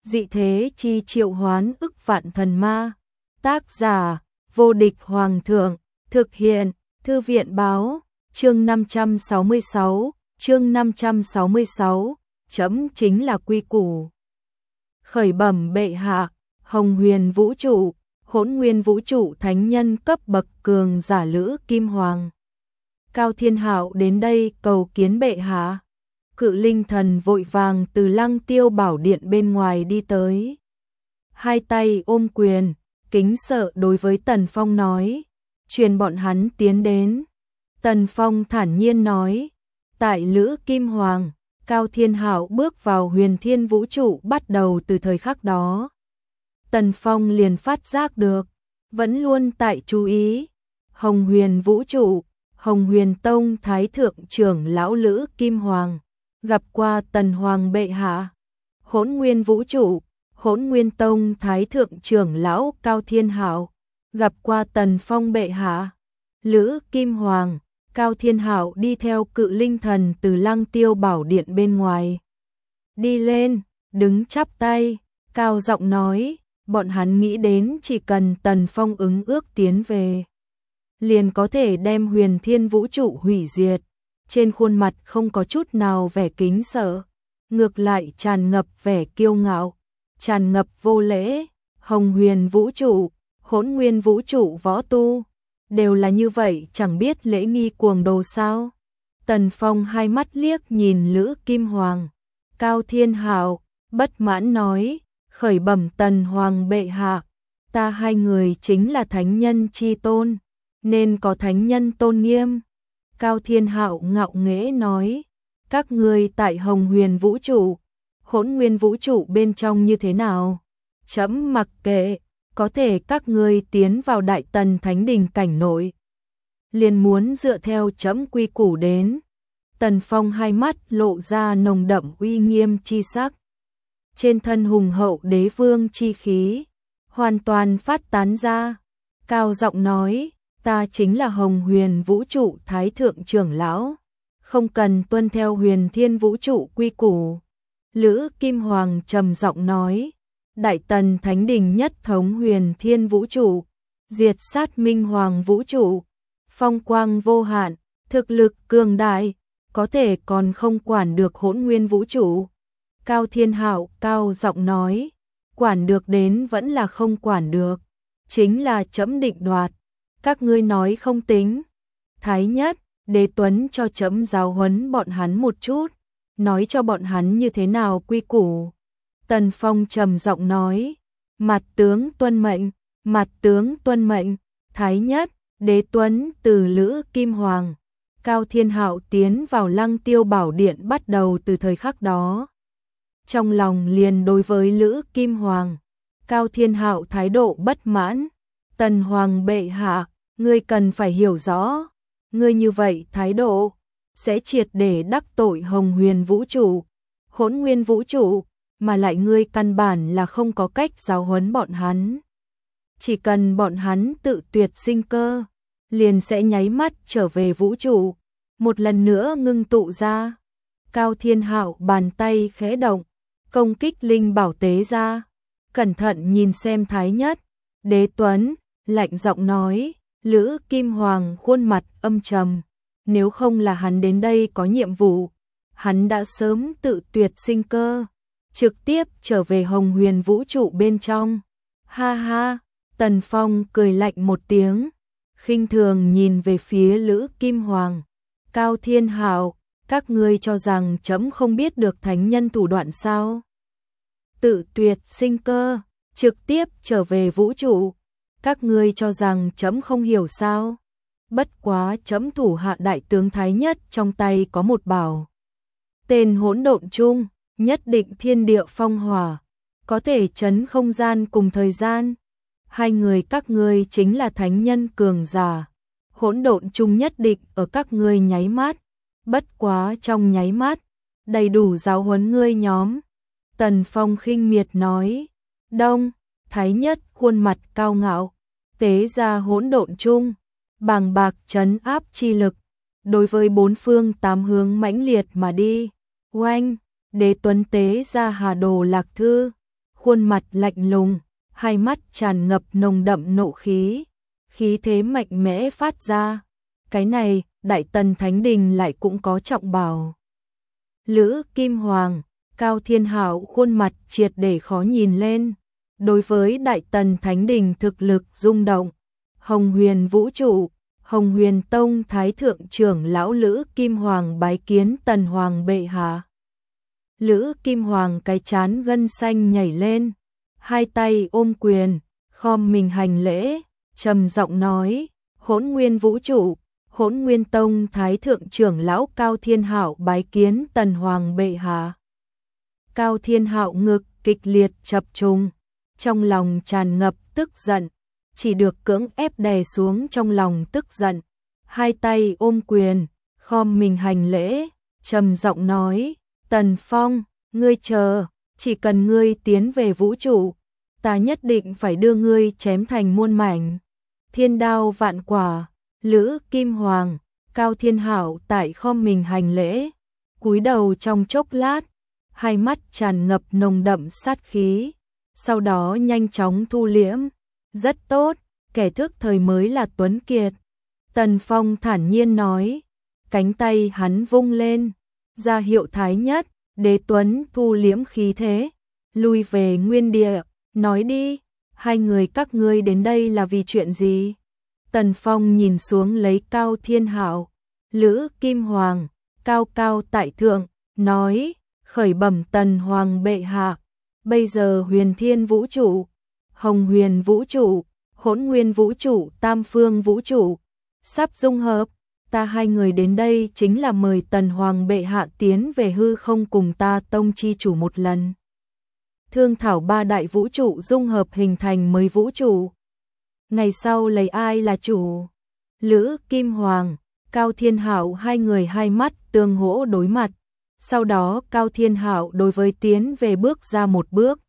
dị thế chi triệu hoán ức vạn thần ma. Tác giả, vô địch hoàng thượng, thực hiện, thư viện báo, chương 566, chấm chính là quy củ. Khởi bẩm bệ hạ, Hồng Huyền vũ trụ, Hỗn Nguyên vũ trụ thánh nhân cấp bậc cường giả Lữ Kim Hoàng. Cao Thiên Hạo đến đây cầu kiến bệ hạ. Cự Linh Thần vội vàng từ Lăng Tiêu Bảo Điện bên ngoài đi tới. Hai tay ôm quyền, kính sợ đối với Tần Phong nói, truyền bọn hắn tiến đến. Tần Phong thản nhiên nói, tại Lữ Kim Hoàng, Cao Thiên Hạo bước vào Huyền Thiên vũ trụ bắt đầu từ thời khắc đó. Tần Phong liền phát giác được, vẫn luôn tại chú ý, Hồng Huyền vũ trụ, Hồng Huyền Tông Thái Thượng trưởng lão Lữ Kim Hoàng, gặp qua Tần Hoàng bệ hạ. Hỗn Nguyên vũ trụ, Hỗn Nguyên Tông Thái Thượng trưởng lão Cao Thiên Hạo, gặp qua Tần Phong bệ hạ. Lữ Kim Hoàng, Cao Thiên Hạo đi theo Cự Linh Thần từ Lăng Tiêu Bảo Điện bên ngoài. Đi lên, đứng chắp tay, cao giọng nói, bọn hắn nghĩ đến chỉ cần Tần Phong ứng ước tiến về, liền có thể đem Huyền Thiên vũ trụ hủy diệt. Trên khuôn mặt không có chút nào vẻ kính sợ, ngược lại tràn ngập vẻ kiêu ngạo, tràn ngập vô lễ. Hồng Huyền vũ trụ, Hỗn Nguyên vũ trụ võ tu, đều là như vậy, chẳng biết lễ nghi cuồng đồ sao? Tần Phong hai mắt liếc nhìn Lữ Kim Hoàng. Cao Thiên Hạo bất mãn nói, khởi bẩm Tần Hoàng bệ hạ, ta hai người chính là thánh nhân chi tôn, nên có thánh nhân tôn nghiêm. Cao Thiên Hạo ngạo nghễ nói, các ngươi tại Hồng Huyền vũ trụ, Hỗn Nguyên vũ trụ bên trong như thế nào? Chấm mặc kệ, có thể các ngươi tiến vào Đại Tần Thánh Đình cảnh nội, liền muốn dựa theo chấm quy củ đến. Tần Phong hai mắt lộ ra nồng đậm uy nghiêm chi sắc, trên thân hùng hậu đế vương chi khí hoàn toàn phát tán ra, cao giọng nói, ta chính là Hồng Huyền vũ trụ Thái Thượng trưởng lão, không cần tuân theo Huyền Thiên vũ trụ quy củ. Lữ Kim Hoàng trầm giọng nói, Đại Tần Thánh Đình nhất thống Huyền Thiên vũ trụ, diệt sát Minh Hoàng vũ trụ, phong quang vô hạn, thực lực cường đại, có thể còn không quản được Hỗn Nguyên vũ trụ. Cao Thiên Hạo cao giọng nói, quản được đến vẫn là không quản được, chính là chấm định đoạt, các ngươi nói không tính. Thái nhất, Đế Tuấn cho chấm giáo huấn bọn hắn một chút, nói cho bọn hắn như thế nào quy củ. Tần Phong trầm giọng nói, mặt tướng tuân mệnh, mặt tướng tuân mệnh. Thái nhất, Đế Tuấn từ Lữ Kim Hoàng, Cao Thiên Hạo tiến vào Lăng Tiêu Bảo Điện bắt đầu từ thời khắc đó. Trong lòng liền đối với Lữ Kim Hoàng, Cao Thiên Hạo thái độ bất mãn. Tần Hoàng bệ hạ, ngươi cần phải hiểu rõ, ngươi như vậy thái độ sẽ triệt để đắc tội Hồng Huyền vũ trụ, Hỗn Nguyên vũ trụ, mà lại ngươi căn bản là không có cách giáo huấn bọn hắn. Chỉ cần bọn hắn tự tuyệt sinh cơ, liền sẽ nháy mắt trở về vũ trụ, một lần nữa ngưng tụ ra. Cao Thiên Hạo bàn tay khẽ động, công kích linh bảo tế ra, cẩn thận nhìn xem Thái nhất, Đế Tuấn, lạnh giọng nói, Lữ Kim Hoàng khuôn mặt âm trầm, nếu không là hắn đến đây có nhiệm vụ, hắn đã sớm tự tuyệt sinh cơ, trực tiếp trở về Hồng Huyền vũ trụ bên trong. Ha ha, Tần Phong cười lạnh một tiếng, khinh thường nhìn về phía Lữ Kim Hoàng. Cao Thiên Hạo, các ngươi cho rằng chấm không biết được thánh nhân thủ đoạn sao? Tự tuyệt sinh cơ, trực tiếp trở về vũ trụ, các ngươi cho rằng chấm không hiểu sao? Bất quá chấm thủ hạ đại tướng Thái nhất trong tay có một bảo tên Hỗn Độn Chung, nhất định thiên địa phong hỏa, có thể chấn không gian cùng thời gian. Hai người các ngươi chính là thánh nhân cường giả, Hỗn Độn Chung nhất định ở các ngươi nháy mắt, bất quá trong nháy mắt, đầy đủ giáo huấn ngươi nhóm. Tần Phong khinh miệt nói, đông, Thái nhất khuôn mặt cao ngạo, tế ra Hỗn Độn Chung, bàng bạc trấn áp chi lực, đối với bốn phương tám hướng mãnh liệt mà đi. Oanh, Đế Tuấn tế ra Hà Đồ Lạc Thư, khuôn mặt lạnh lùng, hai mắt tràn ngập nồng đậm nộ khí, khí thế mạnh mẽ phát ra. Cái này, Đại Tần Thánh Đình lại cũng có trọng bảo. Lữ Kim Hoàng, Cao Thiên Hạo khuôn mặt triệt để khó nhìn lên. Đối với Đại Tần Thánh Đình thực lực rung động, Hồng Huyền Vũ Trụ, Hồng Huyền Tông Thái Thượng trưởng lão Lữ Kim Hoàng bái kiến Tần Hoàng bệ hạ. Lữ Kim Hoàng cái trán gân xanh nhảy lên, hai tay ôm quyền, khom mình hành lễ, trầm giọng nói: Hỗn Nguyên Vũ Trụ, Hỗn Nguyên Tông Thái Thượng trưởng lão Cao Thiên Hạo bái kiến Tần Hoàng bệ hạ. Cao Thiên Hạo ngực kịch liệt chập trùng, trong lòng tràn ngập tức giận, chỉ được cưỡng ép đè xuống trong lòng tức giận, hai tay ôm quyền, khom mình hành lễ, trầm giọng nói: Tần Phong, ngươi chờ, chỉ cần ngươi tiến về vũ trụ, ta nhất định phải đưa ngươi chém thành muôn mảnh. Thiên đao vạn quả. Lữ Kim Hoàng, Cao Thiên Hạo tại khom mình hành lễ, cúi đầu trong chốc lát, hai mắt tràn ngập nồng đậm sát khí, sau đó nhanh chóng thu liễm. Rất tốt, kẻ thức thời mới là tuấn kiệt. Tần Phong thản nhiên nói, cánh tay hắn vung lên, ra hiệu thái nhất, Đế Tuấn thu liễm khí thế, lui về nguyên địa, nói đi, hai người các ngươi đến đây là vì chuyện gì? Tần Phong nhìn xuống lấy Cao Thiên Hạo, Lữ Kim Hoàng, cao cao tại thượng, nói, khởi bẩm Tần Hoàng bệ hạ, bây giờ Huyền Thiên Vũ Trụ, Hồng Huyền Vũ Trụ, Hỗn Nguyên Vũ Trụ, Tam Phương Vũ Trụ, sắp dung hợp, ta hai người đến đây chính là mời Tần Hoàng bệ hạ tiến về hư không cùng ta tông chi chủ một lần. Thương thảo ba đại vũ trụ dung hợp hình thành mới vũ trụ. Ngày sau lấy ai là chủ? Lữ Kim Hoàng, Cao Thiên Hạo hai người hai mắt tương hỗ đối mặt. Sau đó Cao Thiên Hạo đối với tiến về bước ra một bước.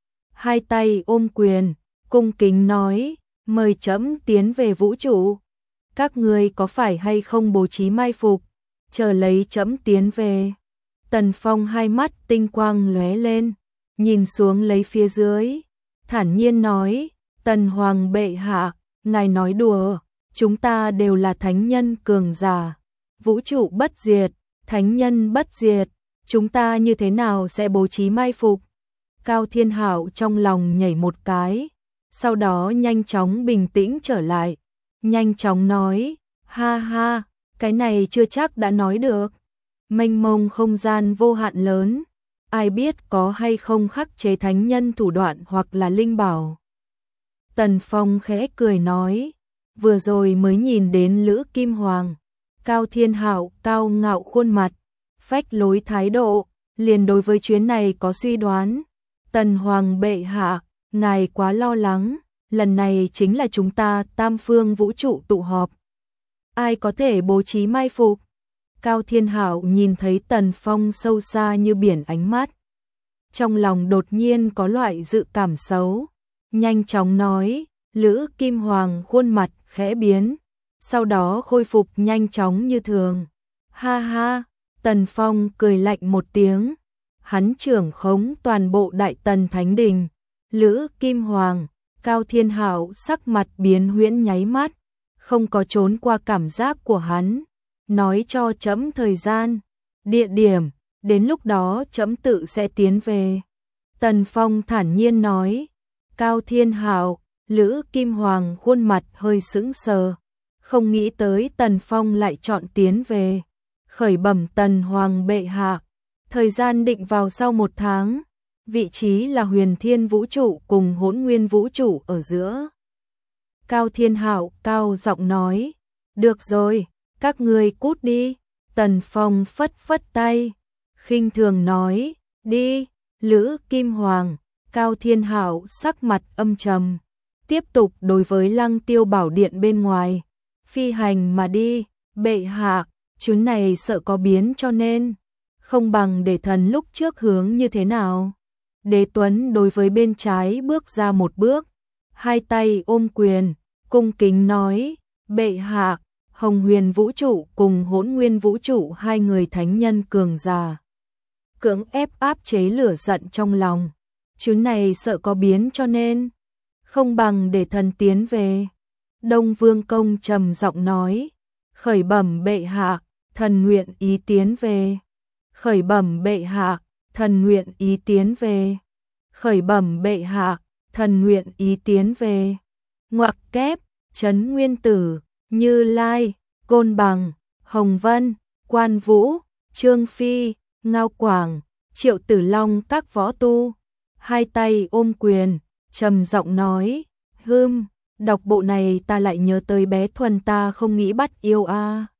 Hai tay ôm quyền, cung kính nói, mời trẫm tiến về vũ trụ. Các ngươi có phải hay không bố trí mai phục, chờ lấy trẫm tiến về. Tần Phong hai mắt tinh quang lóe lên, nhìn xuống lấy phía dưới, thản nhiên nói, Tần Hoàng bệ hạ, ngài nói đùa, chúng ta đều là thánh nhân cường giả, vũ trụ bất diệt, thánh nhân bất diệt, chúng ta như thế nào sẽ bố trí mai phục? Cao Thiên Hạo trong lòng nhảy một cái, sau đó nhanh chóng bình tĩnh trở lại, nhanh chóng nói, ha ha, cái này chưa chắc đã nói được, mênh mông không gian vô hạn lớn, ai biết có hay không khắc chế thánh nhân thủ đoạn hoặc là linh bảo. Tần Phong khẽ cười nói, vừa rồi mới nhìn đến Lữ Kim Hoàng, Cao Thiên Hạo cao ngạo khuôn mặt, phách lối thái độ, liền đối với chuyến này có suy đoán. Tần Hoàng bệ hạ, ngài quá lo lắng, lần này chính là chúng ta tam phương vũ trụ tụ họp. Ai có thể bố trí mai phục? Cao Thiên Hạo nhìn thấy Tần Phong sâu xa như biển ánh mắt. Trong lòng đột nhiên có loại dự cảm xấu. Nhanh chóng nói, Lữ Kim Hoàng khuôn mặt khẽ biến, sau đó khôi phục nhanh chóng như thường. Ha ha, Tần Phong cười lạnh một tiếng. Hắn trưởng khống toàn bộ Đại Tần Thánh Đình. Lữ Kim Hoàng, Cao Thiên Hạo sắc mặt biến huyễn nháy mắt, không có trốn qua cảm giác của hắn. Nói cho trẫm thời gian, địa điểm, đến lúc đó trẫm tự sẽ tiến về. Tần Phong thản nhiên nói. Cao Thiên Hạo, Lữ Kim Hoàng khuôn mặt hơi sững sờ, không nghĩ tới Tần Phong lại chọn tiến về. Khởi bẩm Tần Hoàng bệ hạ, thời gian định vào sau 1 tháng, vị trí là Huyền Thiên Vũ Trụ cùng Hỗn Nguyên Vũ Trụ ở giữa. Cao Thiên Hạo cao giọng nói, được rồi, các ngươi cút đi. Tần Phong phất phất tay, khinh thường nói, đi. Lữ Kim Hoàng, Cao Thiên Hạo sắc mặt âm trầm, tiếp tục đối với Lăng Tiêu Bảo Điện bên ngoài, phi hành mà đi, bệ hạ, chuyến này sợ có biến cho nên, không bằng để thần lúc trước hướng như thế nào. Đế Tuấn đối với bên trái bước ra một bước, hai tay ôm quyền, cung kính nói, bệ hạ, Hồng Huyền Vũ Trụ cùng Hỗn Nguyên Vũ Trụ hai người thánh nhân cường giả. Cưỡng ép áp chế lửa giận trong lòng, chuyến này sợ có biến cho nên không bằng để thần tiến về. Đông Vương Công trầm giọng nói, khởi bẩm bệ hạ, thần nguyện ý tiến về. Khởi bẩm bệ hạ, thần nguyện ý tiến về. Khởi bẩm bệ hạ, thần nguyện ý tiến về. Ngoặc kép, Trấn Nguyên Tử, Như Lai, Côn Bằng, Hồng Vân, Quan Vũ, Trương Phi, Ngao Quảng, Triệu Tử Long các võ tu, hai tay ôm quyền, trầm giọng nói, đọc bộ này ta lại nhớ tới bé Thuần ta không nghĩ bắt yêu a.